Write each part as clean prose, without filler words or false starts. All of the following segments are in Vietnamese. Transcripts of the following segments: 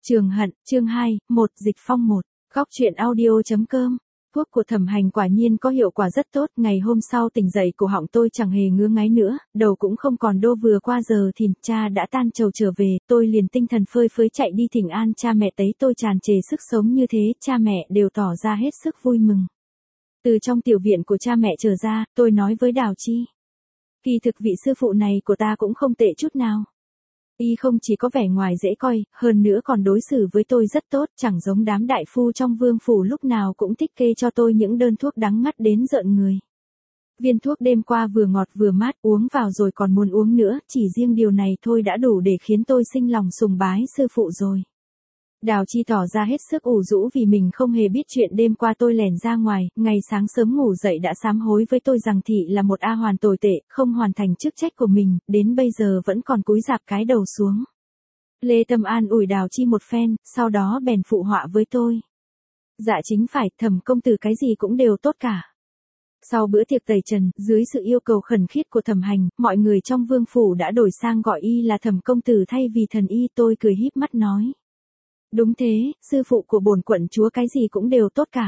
Trường Hận, chương 2, Dịch Phong 1, Góc truyện audio.com. Thuốc của Thẩm Hành quả nhiên có hiệu quả rất tốt, ngày hôm sau tỉnh dậy cổ họng tôi chẳng hề ngứa ngáy nữa, đầu cũng không còn đô, vừa qua giờ thìn, cha đã tan trầu trở về, tôi liền tinh thần phơi phới chạy đi thỉnh an cha mẹ, thấy tôi tràn trề sức sống như thế, cha mẹ đều tỏ ra hết sức vui mừng. Từ trong tiểu viện của cha mẹ trở ra, tôi nói với Đào Chi. Kỳ thực vị sư phụ này của ta cũng không tệ chút nào. Y không chỉ có vẻ ngoài dễ coi, hơn nữa còn đối xử với tôi rất tốt, chẳng giống đám đại phu trong vương phủ lúc nào cũng thích kê cho tôi những đơn thuốc đắng ngắt đến rợn người. Viên thuốc đêm qua vừa ngọt vừa mát, uống vào rồi còn muốn uống nữa, chỉ riêng điều này thôi đã đủ để khiến tôi sinh lòng sùng bái sư phụ rồi. Đào Chi tỏ ra hết sức ủ rũ vì mình không hề biết chuyện đêm qua tôi lẻn ra ngoài, ngày sáng sớm ngủ dậy đã sám hối với tôi rằng thị là một A hoàn tồi tệ, không hoàn thành chức trách của mình, đến bây giờ vẫn còn cúi rạp cái đầu xuống. Lê Tâm an ủi Đào Chi một phen, sau đó bèn phụ họa với tôi. Dạ chính phải, Thẩm công tử cái gì cũng đều tốt cả. Sau bữa tiệc tẩy trần, dưới sự yêu cầu khẩn khiết của Thẩm Hành, mọi người trong vương phủ đã đổi sang gọi y là Thẩm công tử thay vì thần y. Tôi cười híp mắt nói. Đúng thế, sư phụ của bổn quận chúa cái gì cũng đều tốt cả.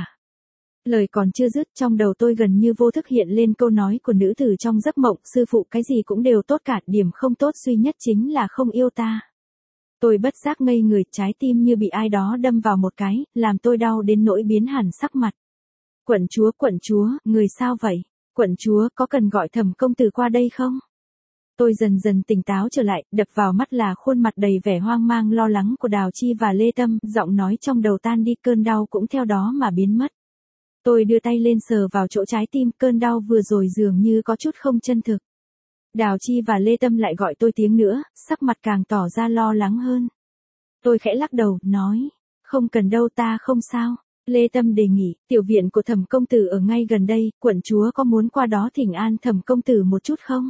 Lời còn chưa dứt, trong đầu tôi gần như vô thức hiện lên câu nói của nữ tử trong giấc mộng, sư phụ cái gì cũng đều tốt cả, điểm không tốt duy nhất chính là không yêu ta. Tôi bất giác ngây người, trái tim như bị ai đó đâm vào một cái, làm tôi đau đến nỗi biến hẳn sắc mặt. Quận chúa, người sao vậy? Quận chúa, có cần gọi Thẩm công tử qua đây không? Tôi dần dần tỉnh táo trở lại, đập vào mắt là khuôn mặt đầy vẻ hoang mang lo lắng của Đào Chi và Lê Tâm, giọng nói trong đầu tan đi, cơn đau cũng theo đó mà biến mất. Tôi đưa tay lên sờ vào chỗ trái tim, cơn đau vừa rồi dường như có chút không chân thực. Đào Chi và Lê Tâm lại gọi tôi tiếng nữa, sắc mặt càng tỏ ra lo lắng hơn. Tôi khẽ lắc đầu, nói, không cần đâu, ta không sao. Lê Tâm đề nghị, tiểu viện của Thẩm công tử ở ngay gần đây, quận chúa có muốn qua đó thỉnh an Thẩm công tử một chút không?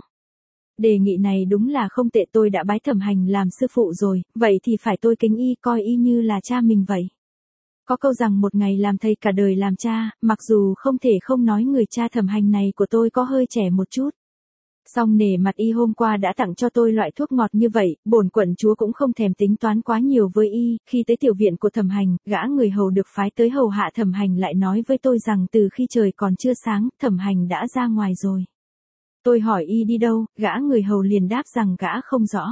Đề nghị này đúng là không tệ, tôi đã bái Thẩm Hành làm sư phụ rồi, vậy thì phải tôi kính y, coi y như là cha mình vậy. Có câu rằng một ngày làm thầy cả đời làm cha, mặc dù không thể không nói người cha Thẩm Hành này của tôi có hơi trẻ một chút. Song nể mặt y hôm qua đã tặng cho tôi loại thuốc ngọt như vậy, bổn quận chúa cũng không thèm tính toán quá nhiều với y. Khi tới tiểu viện của Thẩm Hành, gã người hầu được phái tới hầu hạ Thẩm Hành lại nói với tôi rằng từ khi trời còn chưa sáng, Thẩm Hành đã ra ngoài rồi. Tôi hỏi y đi đâu, gã người hầu liền đáp rằng gã không rõ.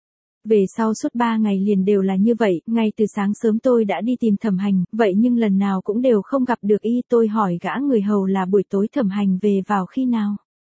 Về sau suốt 3 ngày liền đều là như vậy, ngay từ sáng sớm tôi đã đi tìm Thẩm Hành, vậy nhưng lần nào cũng đều không gặp được y. Tôi hỏi gã người hầu là buổi tối Thẩm Hành về vào khi nào.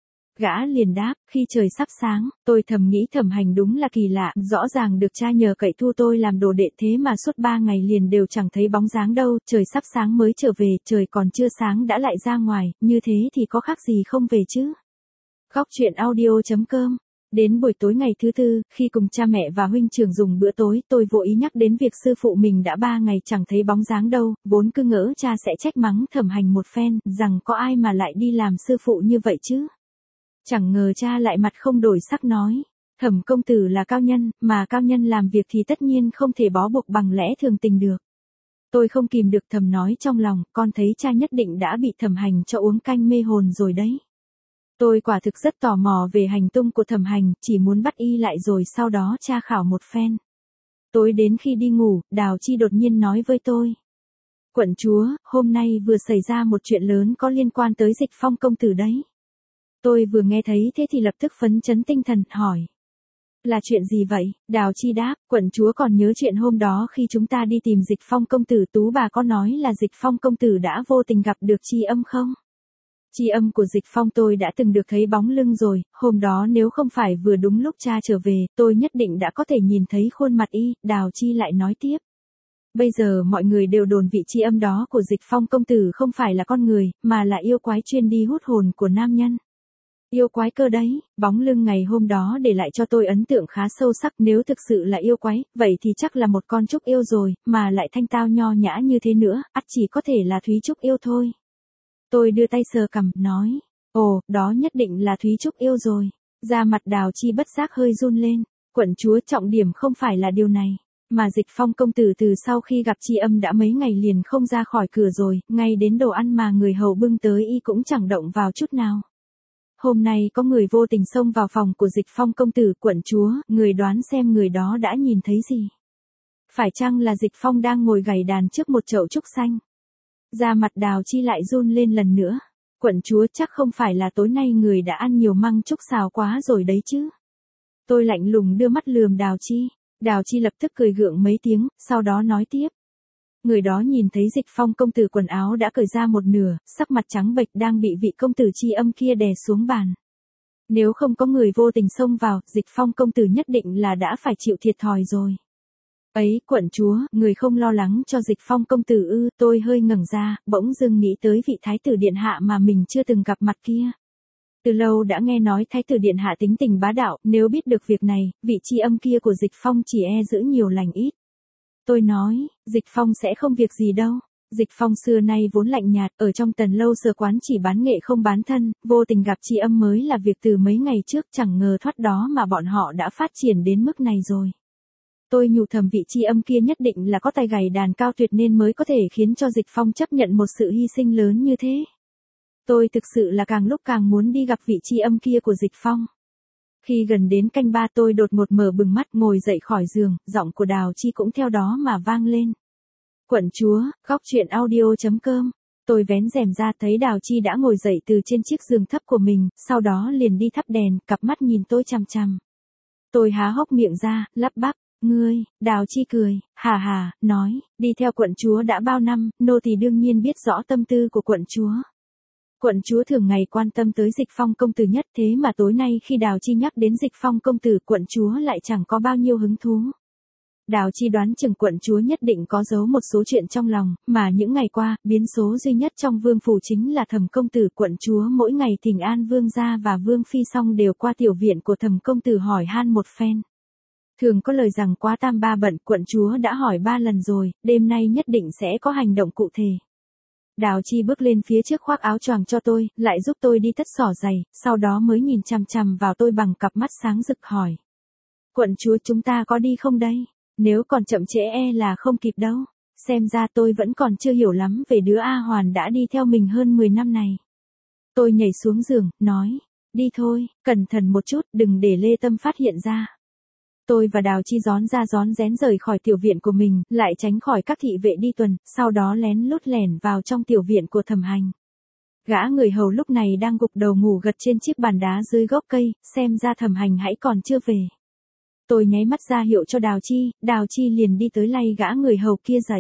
Gã liền đáp, khi trời sắp sáng. Tôi thầm nghĩ Thẩm Hành đúng là kỳ lạ, rõ ràng được cha nhờ cậy thu tôi làm đồ đệ, thế mà suốt 3 ngày liền đều chẳng thấy bóng dáng đâu, trời sắp sáng mới trở về, trời còn chưa sáng đã lại ra ngoài, như thế thì có khác gì không về chứ. Góc truyện audio.com. Đến buổi tối ngày thứ tư, khi cùng cha mẹ và huynh trưởng dùng bữa tối, tôi vô ý nhắc đến việc sư phụ mình đã 3 ngày chẳng thấy bóng dáng đâu, vốn cứ ngỡ cha sẽ trách mắng Thẩm Hành một phen, rằng có ai mà lại đi làm sư phụ như vậy chứ. Chẳng ngờ cha lại mặt không đổi sắc nói, Thẩm công tử là cao nhân, mà cao nhân làm việc thì tất nhiên không thể bó buộc bằng lẽ thường tình được. Tôi không kìm được thầm nói trong lòng, con thấy cha nhất định đã bị Thẩm Hành cho uống canh mê hồn rồi đấy. Tôi quả thực rất tò mò về hành tung của Thẩm Hành, chỉ muốn bắt y lại rồi sau đó tra khảo một phen. Tối đến khi đi ngủ, Đào Chi đột nhiên nói với tôi. Quận chúa, hôm nay vừa xảy ra một chuyện lớn có liên quan tới Dịch Phong công tử đấy. Tôi vừa nghe thấy thế thì lập tức phấn chấn tinh thần, hỏi. Là chuyện gì vậy? Đào Chi đáp, quận chúa còn nhớ chuyện hôm đó khi chúng ta đi tìm Dịch Phong công tử, Tú bà có nói là Dịch Phong công tử đã vô tình gặp được tri âm không? Tri âm của Dịch Phong tôi đã từng được thấy bóng lưng rồi, hôm đó nếu không phải vừa đúng lúc cha trở về, tôi nhất định đã có thể nhìn thấy khuôn mặt y. Đào Chi lại nói tiếp. Bây giờ mọi người đều đồn vị tri âm đó của Dịch Phong công tử không phải là con người, mà là yêu quái chuyên đi hút hồn của nam nhân. Yêu quái cơ đấy, bóng lưng ngày hôm đó để lại cho tôi ấn tượng khá sâu sắc, nếu thực sự là yêu quái, vậy thì chắc là một con trúc yêu rồi, mà lại thanh tao nho nhã như thế nữa, ắt chỉ có thể là Thúy Trúc yêu thôi. Tôi đưa tay sờ cằm, nói, ồ, đó nhất định là Thúy Trúc yêu rồi. Da mặt Đào Chi bất giác hơi run lên, quận chúa, trọng điểm không phải là điều này, mà Dịch Phong công tử từ sau khi gặp tri âm đã mấy ngày liền không ra khỏi cửa rồi, ngay đến đồ ăn mà người hầu bưng tới y cũng chẳng động vào chút nào. Hôm nay có người vô tình xông vào phòng của Dịch Phong công tử, quận chúa, người đoán xem người đó đã nhìn thấy gì. Phải chăng là Dịch Phong đang ngồi gảy đàn trước một chậu trúc xanh? Da mặt Đào Chi lại run lên lần nữa. Quận chúa, chắc không phải là tối nay người đã ăn nhiều măng trúc xào quá rồi đấy chứ? Tôi lạnh lùng đưa mắt lườm Đào Chi. Đào Chi lập tức cười gượng mấy tiếng, sau đó nói tiếp. Người đó nhìn thấy Dịch Phong công tử quần áo đã cởi ra một nửa, sắc mặt trắng bệch đang bị vị công tử Chi Âm kia đè xuống bàn. Nếu không có người vô tình xông vào, Dịch Phong công tử nhất định là đã phải chịu thiệt thòi rồi. Ấy, quận chúa, người không lo lắng cho Dịch Phong công tử ư? Tôi hơi ngẩng ra, bỗng dưng nghĩ tới vị thái tử điện hạ mà mình chưa từng gặp mặt kia. Từ lâu đã nghe nói thái tử điện hạ tính tình bá đạo, nếu biết được việc này, vị Chi Âm kia của Dịch Phong chỉ e giữ nhiều lành ít. Tôi nói, Dịch Phong sẽ không việc gì đâu. Dịch Phong xưa nay vốn lạnh nhạt, ở trong Tần Lâu Sở quán chỉ bán nghệ không bán thân, vô tình gặp Chi Âm mới là việc từ mấy ngày trước, chẳng ngờ thoát đó mà bọn họ đã phát triển đến mức này rồi. Tôi nhủ thầm vị Chi Âm kia nhất định là có tài gảy đàn cao tuyệt nên mới có thể khiến cho Dịch Phong chấp nhận một sự hy sinh lớn như thế. Tôi thực sự là càng lúc càng muốn đi gặp vị Chi Âm kia của Dịch Phong. Khi gần đến canh ba tôi đột ngột mở bừng mắt ngồi dậy khỏi giường, giọng của Đào Chi cũng theo đó mà vang lên. Quận chúa, góc truyện audio.com. Tôi vén rèm ra thấy Đào Chi đã ngồi dậy từ trên chiếc giường thấp của mình, sau đó liền đi thắp đèn, cặp mắt nhìn tôi chằm chằm. Tôi há hốc miệng ra, lắp bắp. Ngươi, Đào Chi cười, hà hà, nói, đi theo quận chúa đã bao năm, nô tỳ đương nhiên biết rõ tâm tư của quận chúa. Quận chúa thường ngày quan tâm tới Dịch Phong công tử nhất, thế mà tối nay khi Đào Chi nhắc đến Dịch Phong công tử, quận chúa lại chẳng có bao nhiêu hứng thú. Đào Chi đoán chừng quận chúa nhất định có giấu một số chuyện trong lòng, mà những ngày qua, biến số duy nhất trong vương phủ chính là Thẩm công tử. Quận chúa mỗi ngày thỉnh an vương gia và vương phi xong đều qua tiểu viện của Thẩm công tử hỏi han một phen. Thường có lời rằng quá tam ba bận, quận chúa đã hỏi 3 lần rồi, đêm nay nhất định sẽ có hành động cụ thể. Đào Chi bước lên phía trước khoác áo choàng cho tôi, lại giúp tôi đi tất xỏ giày, sau đó mới nhìn chằm chằm vào tôi bằng cặp mắt sáng rực hỏi. Quận chúa, chúng ta có đi không đây? Nếu còn chậm trễ e là không kịp đâu. Xem ra tôi vẫn còn chưa hiểu lắm về đứa A Hoàn đã đi theo mình hơn 10 năm này. Tôi nhảy xuống giường, nói, đi thôi, cẩn thận một chút, đừng để Lê Tâm phát hiện ra. Tôi và Đào Chi rón ra rón rén rời khỏi tiểu viện của mình, lại tránh khỏi các thị vệ đi tuần, sau đó lén lút lẻn vào trong tiểu viện của Thẩm Hành. Gã người hầu lúc này đang gục đầu ngủ gật trên chiếc bàn đá dưới gốc cây, xem ra Thẩm Hành hãy còn chưa về. Tôi nháy mắt ra hiệu cho Đào Chi liền đi tới lay gã người hầu kia dậy.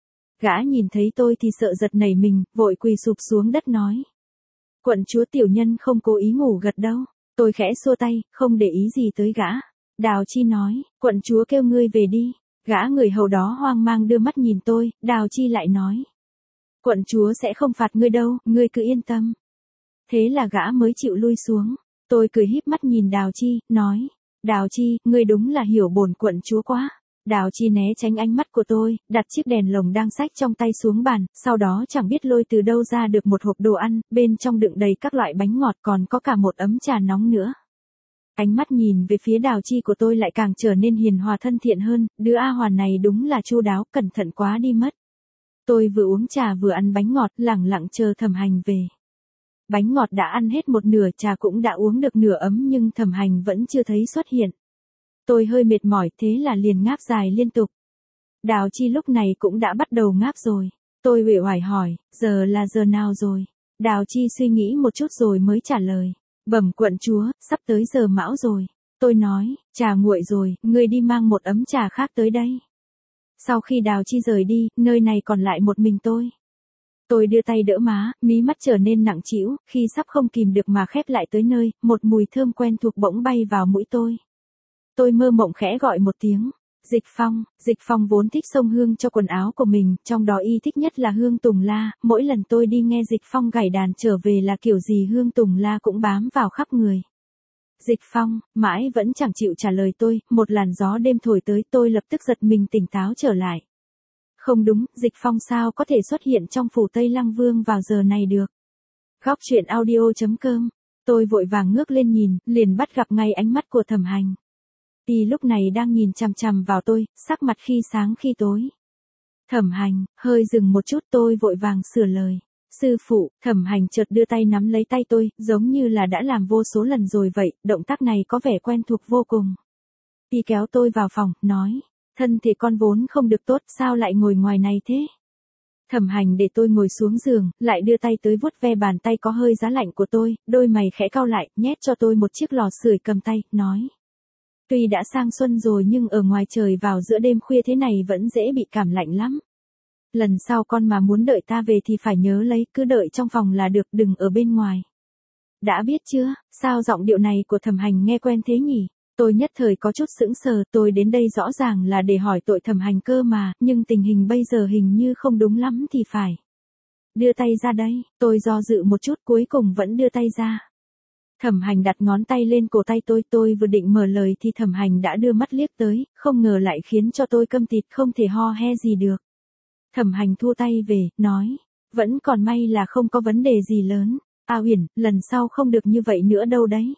Gã nhìn thấy tôi thì sợ giật nảy mình, vội quỳ sụp xuống đất nói. Quận chúa, tiểu nhân không cố ý ngủ gật đâu. Tôi khẽ xua tay, không để ý gì tới gã. Đào Chi nói, quận chúa kêu ngươi về đi. Gã người hầu đó hoang mang đưa mắt nhìn tôi, Đào Chi lại nói. Quận chúa sẽ không phạt ngươi đâu, ngươi cứ yên tâm. Thế là gã mới chịu lui xuống. Tôi cười híp mắt nhìn Đào Chi, nói. Đào Chi, ngươi đúng là hiểu bổn quận chúa quá. Đào Chi né tránh ánh mắt của tôi, đặt chiếc đèn lồng đang xách trong tay xuống bàn, sau đó chẳng biết lôi từ đâu ra được một hộp đồ ăn, bên trong đựng đầy các loại bánh ngọt, còn có cả một ấm trà nóng nữa. Ánh mắt nhìn về phía Đào Chi của tôi lại càng trở nên hiền hòa thân thiện hơn, đứa A Hoàn này đúng là chu đáo, cẩn thận quá đi mất. Tôi vừa uống trà vừa ăn bánh ngọt, lẳng lặng chờ Thẩm Hành về. Bánh ngọt đã ăn hết một nửa, trà cũng đã uống được nửa ấm nhưng Thẩm Hành vẫn chưa thấy xuất hiện. Tôi hơi mệt mỏi, thế là liền ngáp dài liên tục. Đào Chi lúc này cũng đã bắt đầu ngáp rồi. Tôi uể oải hỏi, giờ là giờ nào rồi? Đào Chi suy nghĩ một chút rồi mới trả lời. Bẩm quận chúa, sắp tới giờ mão rồi. Tôi nói, trà nguội rồi, ngươi đi mang một ấm trà khác tới đây. Sau khi Đào Chi rời đi, nơi này còn lại một mình tôi. Tôi đưa tay đỡ má, mí mắt trở nên nặng trĩu, khi sắp không kìm được mà khép lại tới nơi, một mùi thơm quen thuộc bỗng bay vào mũi tôi. Tôi mơ mộng khẽ gọi một tiếng. Dịch Phong vốn thích xông hương cho quần áo của mình, trong đó y thích nhất là hương tùng la, mỗi lần tôi đi nghe Dịch Phong gảy đàn trở về là kiểu gì hương tùng la cũng bám vào khắp người. Dịch Phong, mãi vẫn chẳng chịu trả lời tôi, một làn gió đêm thổi tới tôi lập tức giật mình tỉnh táo trở lại. Không đúng, Dịch Phong sao có thể xuất hiện trong phủ Tây Lăng Vương vào giờ này được. Góc truyện audio.com, tôi vội vàng ngước lên nhìn, liền bắt gặp ngay ánh mắt của Thẩm Hành. Y lúc này đang nhìn chằm chằm vào tôi, sắc mặt khi sáng khi tối. Thẩm Hành, hơi dừng một chút tôi vội vàng sửa lời. Sư phụ, Thẩm Hành chợt đưa tay nắm lấy tay tôi, giống như là đã làm vô số lần rồi vậy, động tác này có vẻ quen thuộc vô cùng. Y kéo tôi vào phòng, nói. Thân thể con vốn không được tốt, sao lại ngồi ngoài này thế? Thẩm Hành để tôi ngồi xuống giường, lại đưa tay tới vuốt ve bàn tay có hơi giá lạnh của tôi, đôi mày khẽ cau lại, nhét cho tôi một chiếc lò sưởi cầm tay, nói. Tuy đã sang xuân rồi nhưng ở ngoài trời vào giữa đêm khuya thế này vẫn dễ bị cảm lạnh lắm. Lần sau con mà muốn đợi ta về thì phải nhớ lấy, cứ đợi trong phòng là được, đừng ở bên ngoài. Đã biết chưa? Sao giọng điệu này của Thẩm Hành nghe quen thế nhỉ? Tôi nhất thời có chút sững sờ, tôi đến đây rõ ràng là để hỏi tội Thẩm Hành cơ mà, nhưng tình hình bây giờ hình như không đúng lắm thì phải. Đưa tay ra đây, tôi do dự một chút cuối cùng vẫn đưa tay ra. Thẩm Hành đặt ngón tay lên cổ tay tôi vừa định mở lời thì Thẩm Hành đã đưa mắt liếc tới, không ngờ lại khiến cho tôi câm tịt không thể ho he gì được. Thẩm Hành thua tay về, nói, vẫn còn may là không có vấn đề gì lớn. A Uyển, lần sau không được như vậy nữa đâu đấy.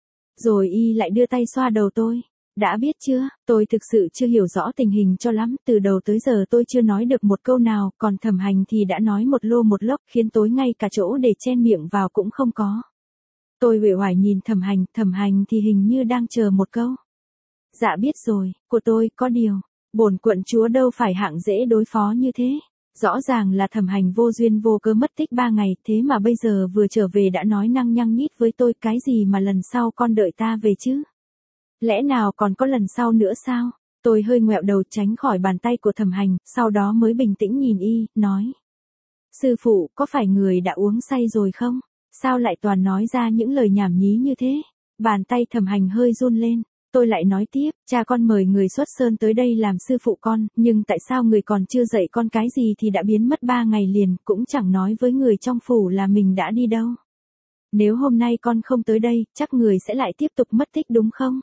Rồi y lại đưa tay xoa đầu tôi. Đã biết chưa, tôi thực sự chưa hiểu rõ tình hình cho lắm, từ đầu tới giờ tôi chưa nói được một câu nào, còn Thẩm Hành thì đã nói một lô một lốc, khiến tôi ngay cả chỗ để chen miệng vào cũng không có. Tôi uể oải nhìn Thẩm Hành thì hình như đang chờ một câu. Dạ biết rồi, của tôi, có điều, bổn quận chúa đâu phải hạng dễ đối phó như thế. Rõ ràng là Thẩm Hành vô duyên vô cớ mất tích 3 ngày, thế mà bây giờ vừa trở về đã nói năng nhăng nhít với tôi, cái gì mà lần sau con đợi ta về chứ? Lẽ nào còn có lần sau nữa sao? Tôi hơi ngoẹo đầu tránh khỏi bàn tay của Thẩm Hành, sau đó mới bình tĩnh nhìn y, nói. Sư phụ, có phải người đã uống say rồi không? Sao lại toàn nói ra những lời nhảm nhí như thế? Bàn tay Thẩm Hành hơi run lên. Tôi lại nói tiếp, cha con mời người xuất sơn tới đây làm sư phụ con, nhưng tại sao người còn chưa dạy con cái gì thì đã biến mất 3 ngày liền, cũng chẳng nói với người trong phủ là mình đã đi đâu. Nếu hôm nay con không tới đây, chắc người sẽ lại tiếp tục mất tích đúng không?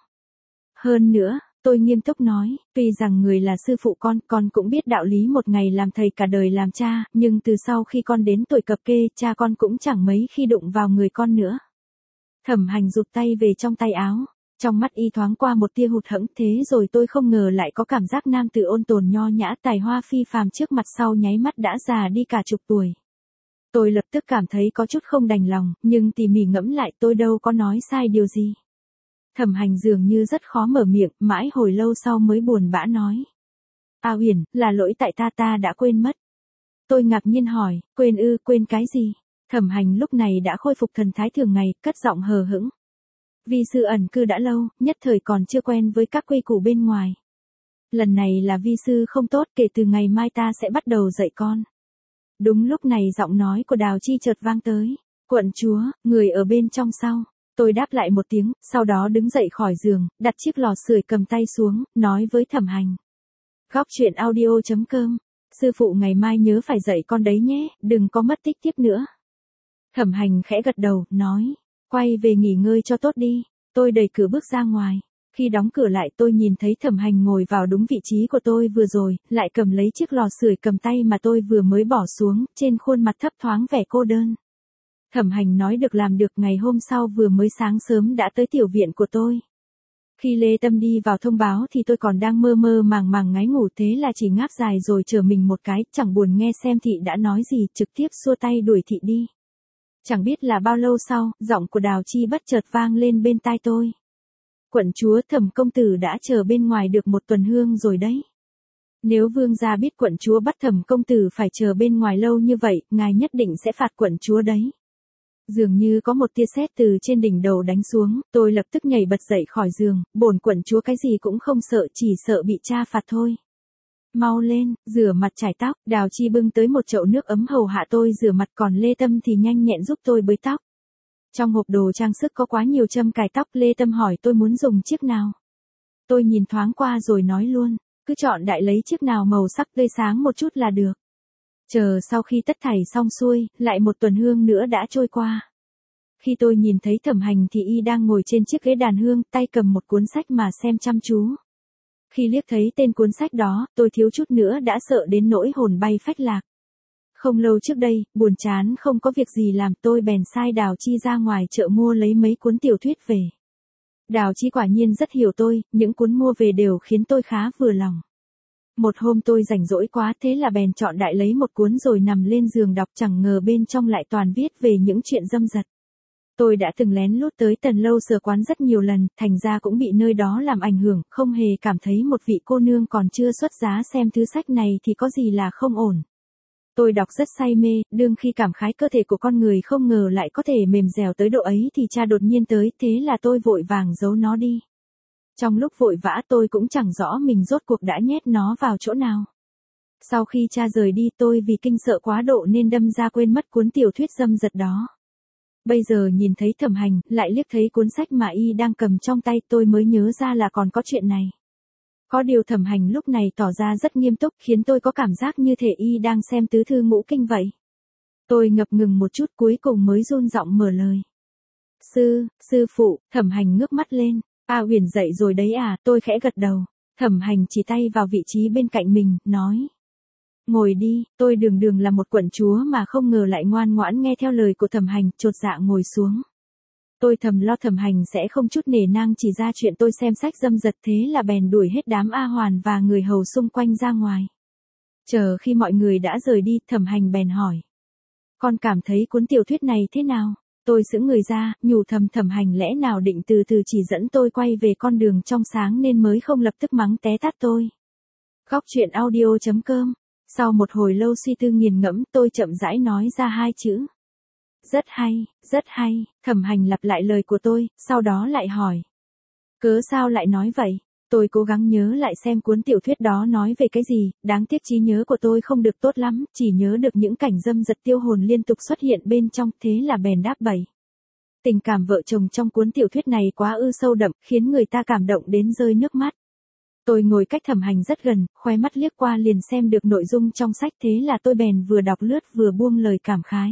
Hơn nữa, tôi nghiêm túc nói, tuy rằng người là sư phụ con cũng biết đạo lý một ngày làm thầy cả đời làm cha, nhưng từ sau khi con đến tuổi cập kê, cha con cũng chẳng mấy khi đụng vào người con nữa. Thẩm Hành rụt tay về trong tay áo. Trong mắt y thoáng qua một tia hụt hẫng, thế rồi tôi không ngờ lại có cảm giác nam tử ôn tồn nho nhã tài hoa phi phàm trước mặt sau nháy mắt đã già đi cả chục tuổi. Tôi lập tức cảm thấy có chút không đành lòng, nhưng tỉ mỉ ngẫm lại tôi đâu có nói sai điều gì. Thẩm Hành dường như rất khó mở miệng, mãi hồi lâu sau mới buồn bã nói. A Uyển, là lỗi tại ta đã quên mất. Tôi ngạc nhiên hỏi, quên ư, quên cái gì? Thẩm Hành lúc này đã khôi phục thần thái thường ngày, cất giọng hờ hững. Vi sư ẩn cư đã lâu, nhất thời còn chưa quen với các quy củ bên ngoài. Lần này là vi sư không tốt, kể từ ngày mai ta sẽ bắt đầu dạy con. Đúng lúc này giọng nói của Đào Chi chợt vang tới. Quận chúa, người ở bên trong sau. Tôi đáp lại một tiếng, sau đó đứng dậy khỏi giường, đặt chiếc lò sưởi cầm tay xuống, nói với Thẩm Hành. Góc truyện audio.com. Sư phụ ngày mai nhớ phải dạy con đấy nhé, đừng có mất tích tiếp nữa. Thẩm Hành khẽ gật đầu, nói. Quay về nghỉ ngơi cho tốt đi. Tôi đẩy cửa bước ra ngoài. Khi đóng cửa lại tôi nhìn thấy Thẩm Hành ngồi vào đúng vị trí của tôi vừa rồi, lại cầm lấy chiếc lò sưởi cầm tay mà tôi vừa mới bỏ xuống, trên khuôn mặt thấp thoáng vẻ cô đơn. Thẩm Hành nói được làm được, ngày hôm sau vừa mới sáng sớm đã tới tiểu viện của tôi. Khi Lê Tâm đi vào thông báo thì tôi còn đang mơ mơ màng màng ngáy ngủ, thế là chỉ ngáp dài rồi trở mình một cái, chẳng buồn nghe xem thị đã nói gì, trực tiếp xua tay đuổi thị đi. Chẳng biết là bao lâu sau, giọng của Đào Chi bất chợt vang lên bên tai tôi. Quận chúa, Thẩm công tử đã chờ bên ngoài được 1 tuần hương rồi đấy. Nếu vương gia biết quận chúa bắt Thẩm công tử phải chờ bên ngoài lâu như vậy, ngài nhất định sẽ phạt quận chúa đấy. Dường như có một tia sét từ trên đỉnh đầu đánh xuống, tôi lập tức nhảy bật dậy khỏi giường, bổn quận chúa cái gì cũng không sợ, chỉ sợ bị cha phạt thôi. Mau lên, rửa mặt chải tóc, Đào Chi bưng tới một chậu nước ấm hầu hạ tôi rửa mặt, còn Lê Tâm thì nhanh nhẹn giúp tôi bới tóc. Trong hộp đồ trang sức có quá nhiều châm cài tóc, Lê Tâm hỏi tôi muốn dùng chiếc nào. Tôi nhìn thoáng qua rồi nói luôn, cứ chọn đại lấy chiếc nào màu sắc tươi sáng một chút là được. Chờ sau khi tất thảy xong xuôi, lại 1 tuần hương nữa đã trôi qua. Khi tôi nhìn thấy Thẩm Hành thì y đang ngồi trên chiếc ghế đàn hương, tay cầm một cuốn sách mà xem chăm chú. Khi liếc thấy tên cuốn sách đó, tôi thiếu chút nữa đã sợ đến nỗi hồn bay phách lạc. Không lâu trước đây, buồn chán không có việc gì làm, tôi bèn sai Đào Chi ra ngoài chợ mua lấy mấy cuốn tiểu thuyết về. Đào Chi quả nhiên rất hiểu tôi, những cuốn mua về đều khiến tôi khá vừa lòng. Một hôm tôi rảnh rỗi quá, thế là bèn chọn đại lấy một cuốn rồi nằm lên giường đọc, chẳng ngờ bên trong lại toàn viết về những chuyện dâm dật. Tôi đã từng lén lút tới Tần Lâu sờ quán rất nhiều lần, thành ra cũng bị nơi đó làm ảnh hưởng, không hề cảm thấy một vị cô nương còn chưa xuất giá xem thứ sách này thì có gì là không ổn. Tôi đọc rất say mê, đương khi cảm khái cơ thể của con người không ngờ lại có thể mềm dẻo tới độ ấy thì cha đột nhiên tới, thế là tôi vội vàng giấu nó đi. Trong lúc vội vã tôi cũng chẳng rõ mình rốt cuộc đã nhét nó vào chỗ nào. Sau khi cha rời đi tôi vì kinh sợ quá độ nên đâm ra quên mất cuốn tiểu thuyết dâm dật đó. Bây giờ nhìn thấy Thẩm Hành, lại liếc thấy cuốn sách mà y đang cầm trong tay tôi mới nhớ ra là còn có chuyện này. Có điều Thẩm Hành lúc này tỏ ra rất nghiêm túc khiến tôi có cảm giác như thể y đang xem tứ thư ngũ kinh vậy. Tôi ngập ngừng một chút cuối cùng mới run giọng mở lời. Sư phụ, Thẩm Hành ngước mắt lên. A Huyền dậy rồi đấy à, tôi khẽ gật đầu. Thẩm Hành chỉ tay vào vị trí bên cạnh mình, nói. Ngồi đi, tôi đường là một quận chúa mà không ngờ lại ngoan ngoãn nghe theo lời của Thẩm Hành, chột dạ ngồi xuống. Tôi thầm lo Thẩm Hành sẽ không chút nể nang chỉ ra chuyện tôi xem sách dâm dật thế là bèn đuổi hết đám A Hoàn và người hầu xung quanh ra ngoài. Chờ khi mọi người đã rời đi, Thẩm Hành bèn hỏi. Con cảm thấy cuốn tiểu thuyết này thế nào? Tôi sững người ra, nhủ thầm Thẩm Hành lẽ nào định từ từ chỉ dẫn tôi quay về con đường trong sáng nên mới không lập tức mắng té tát tôi. Góc truyện audio.com. Sau một hồi lâu suy tư nghiền ngẫm tôi chậm rãi nói ra hai chữ. Rất hay, Thẩm Hành lặp lại lời của tôi, sau đó lại hỏi. Cớ sao lại nói vậy? Tôi cố gắng nhớ lại xem cuốn tiểu thuyết đó nói về cái gì, đáng tiếc trí nhớ của tôi không được tốt lắm, chỉ nhớ được những cảnh dâm dật tiêu hồn liên tục xuất hiện bên trong, thế là bèn đáp bẩy. Tình cảm vợ chồng trong cuốn tiểu thuyết này quá sâu đậm, khiến người ta cảm động đến rơi nước mắt. Tôi ngồi cách Thẩm Hành rất gần, khóe mắt liếc qua liền xem được nội dung trong sách thế là tôi bèn vừa đọc lướt vừa buông lời cảm khái.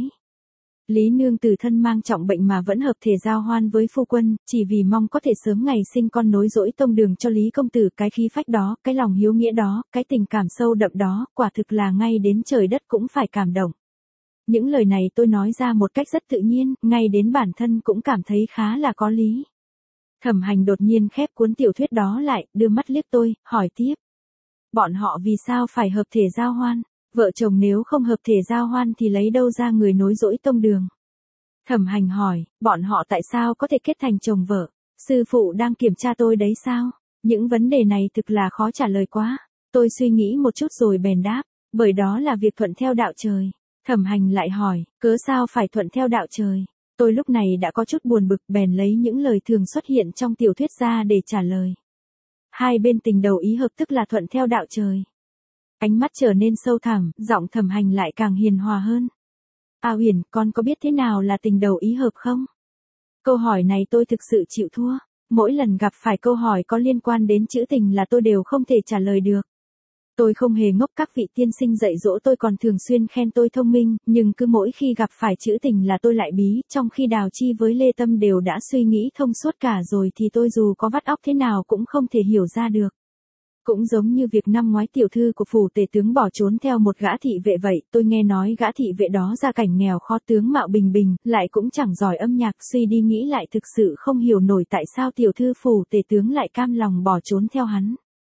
Lý nương tử thân mang trọng bệnh mà vẫn hợp thể giao hoan với phu quân, chỉ vì mong có thể sớm ngày sinh con nối dõi tông đường cho Lý công tử, cái khí phách đó, cái lòng hiếu nghĩa đó, cái tình cảm sâu đậm đó, quả thực là ngay đến trời đất cũng phải cảm động. Những lời này tôi nói ra một cách rất tự nhiên, ngay đến bản thân cũng cảm thấy khá là có lý. Thẩm Hành đột nhiên khép cuốn tiểu thuyết đó lại, đưa mắt liếc tôi, hỏi tiếp. Bọn họ vì sao phải hợp thể giao hoan? Vợ chồng nếu không hợp thể giao hoan thì lấy đâu ra người nối dõi tông đường? Thẩm Hành hỏi, bọn họ tại sao có thể kết thành chồng vợ? Sư phụ đang kiểm tra tôi đấy sao? Những vấn đề này thực là khó trả lời quá. Tôi suy nghĩ một chút rồi bèn đáp, bởi đó là việc thuận theo đạo trời. Thẩm Hành lại hỏi, cớ sao phải thuận theo đạo trời? Tôi lúc này đã có chút buồn bực bèn lấy những lời thường xuất hiện trong tiểu thuyết ra để trả lời. Hai bên tình đầu ý hợp tức là thuận theo đạo trời. Ánh mắt trở nên sâu thẳm, giọng Thẩm Hành lại càng hiền hòa hơn. A Huyền, con có biết thế nào là tình đầu ý hợp không? Câu hỏi này tôi thực sự chịu thua. Mỗi lần gặp phải câu hỏi có liên quan đến chữ tình là tôi đều không thể trả lời được. Tôi không hề ngốc, các vị tiên sinh dạy dỗ tôi còn thường xuyên khen tôi thông minh, nhưng cứ mỗi khi gặp phải chữ tình là tôi lại bí, trong khi Đào Chi với Lê Tâm đều đã suy nghĩ thông suốt cả rồi thì tôi dù có vắt óc thế nào cũng không thể hiểu ra được. Cũng giống như việc năm ngoái tiểu thư của phủ tể tướng bỏ trốn theo một gã thị vệ vậy, tôi nghe nói gã thị vệ đó gia cảnh nghèo khó, tướng mạo bình bình, lại cũng chẳng giỏi âm nhạc, suy đi nghĩ lại thực sự không hiểu nổi tại sao tiểu thư phủ tể tướng lại cam lòng bỏ trốn theo hắn.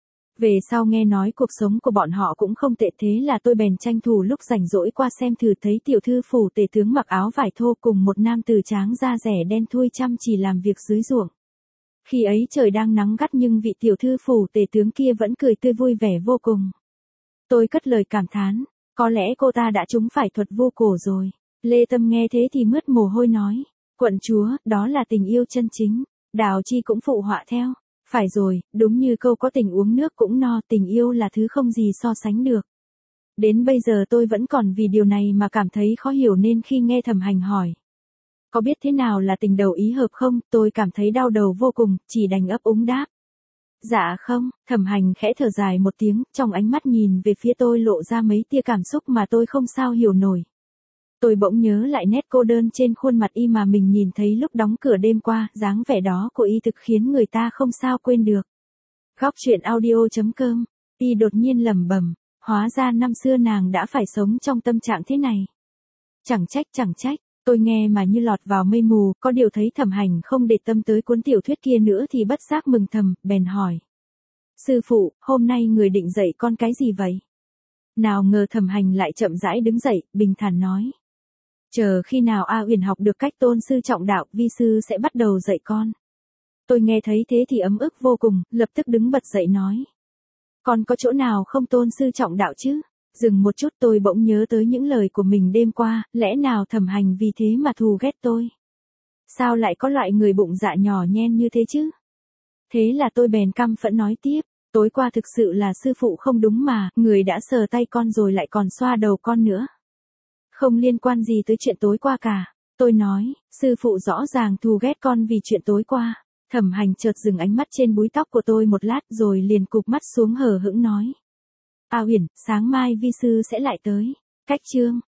Về sau nghe nói cuộc sống của bọn họ cũng không tệ, thế là tôi bèn tranh thủ lúc rảnh rỗi qua xem thử, thấy tiểu thư phủ tể tướng mặc áo vải thô cùng một nam tử tráng da rẻ đen thui chăm chỉ làm việc dưới ruộng. Khi ấy trời đang nắng gắt nhưng vị tiểu thư phủ tể tướng kia vẫn cười tươi vui vẻ vô cùng. Tôi cất lời cảm thán, có lẽ cô ta đã trúng phải thuật vu cổ rồi. Lê Tâm nghe thế thì mướt mồ hôi nói, quận chúa, đó là tình yêu chân chính. Đào Chi cũng phụ họa theo. Phải rồi, đúng như câu có tình uống nước cũng no, tình yêu là thứ không gì so sánh được. Đến bây giờ tôi vẫn còn vì điều này mà cảm thấy khó hiểu nên khi nghe Thẩm Hành hỏi. Có biết thế nào là tình đầu ý hợp không, tôi cảm thấy đau đầu vô cùng, chỉ đành ấp úng đáp. Dạ không, Thẩm Hành khẽ thở dài một tiếng, trong ánh mắt nhìn về phía tôi lộ ra mấy tia cảm xúc mà tôi không sao hiểu nổi. Tôi bỗng nhớ lại nét cô đơn trên khuôn mặt y mà mình nhìn thấy lúc đóng cửa đêm qua, dáng vẻ đó của y thực khiến người ta không sao quên được. Góc truyện audio.com, y đột nhiên lẩm bẩm, hóa ra năm xưa nàng đã phải sống trong tâm trạng thế này. Chẳng trách, tôi nghe mà như lọt vào mây mù, có điều thấy Thẩm Hành không để tâm tới cuốn tiểu thuyết kia nữa thì bất giác mừng thầm, bèn hỏi. Sư phụ, hôm nay người định dạy con cái gì vậy? Nào ngờ Thẩm Hành lại chậm rãi đứng dậy, bình thản nói. Chờ khi nào A Uyển học được cách tôn sư trọng đạo, vi sư sẽ bắt đầu dạy con. Tôi nghe thấy thế thì ấm ức vô cùng, lập tức đứng bật dậy nói. Con có chỗ nào không tôn sư trọng đạo chứ? Dừng một chút tôi bỗng nhớ tới những lời của mình đêm qua, lẽ nào Thẩm Hành vì thế mà thù ghét tôi? Sao lại có loại người bụng dạ nhỏ nhen như thế chứ? Thế là tôi bèn căm phẫn nói tiếp, tối qua thực sự là sư phụ không đúng mà, người đã sờ tay con rồi lại còn xoa đầu con nữa. Không liên quan gì tới chuyện tối qua cả. Tôi nói, sư phụ rõ ràng thù ghét con vì chuyện tối qua. Thẩm Hành chợt dừng ánh mắt trên búi tóc của tôi một lát rồi liền cụp mắt xuống hờ hững nói. A Uyển, sáng mai vi sư sẽ lại tới. Cách chương.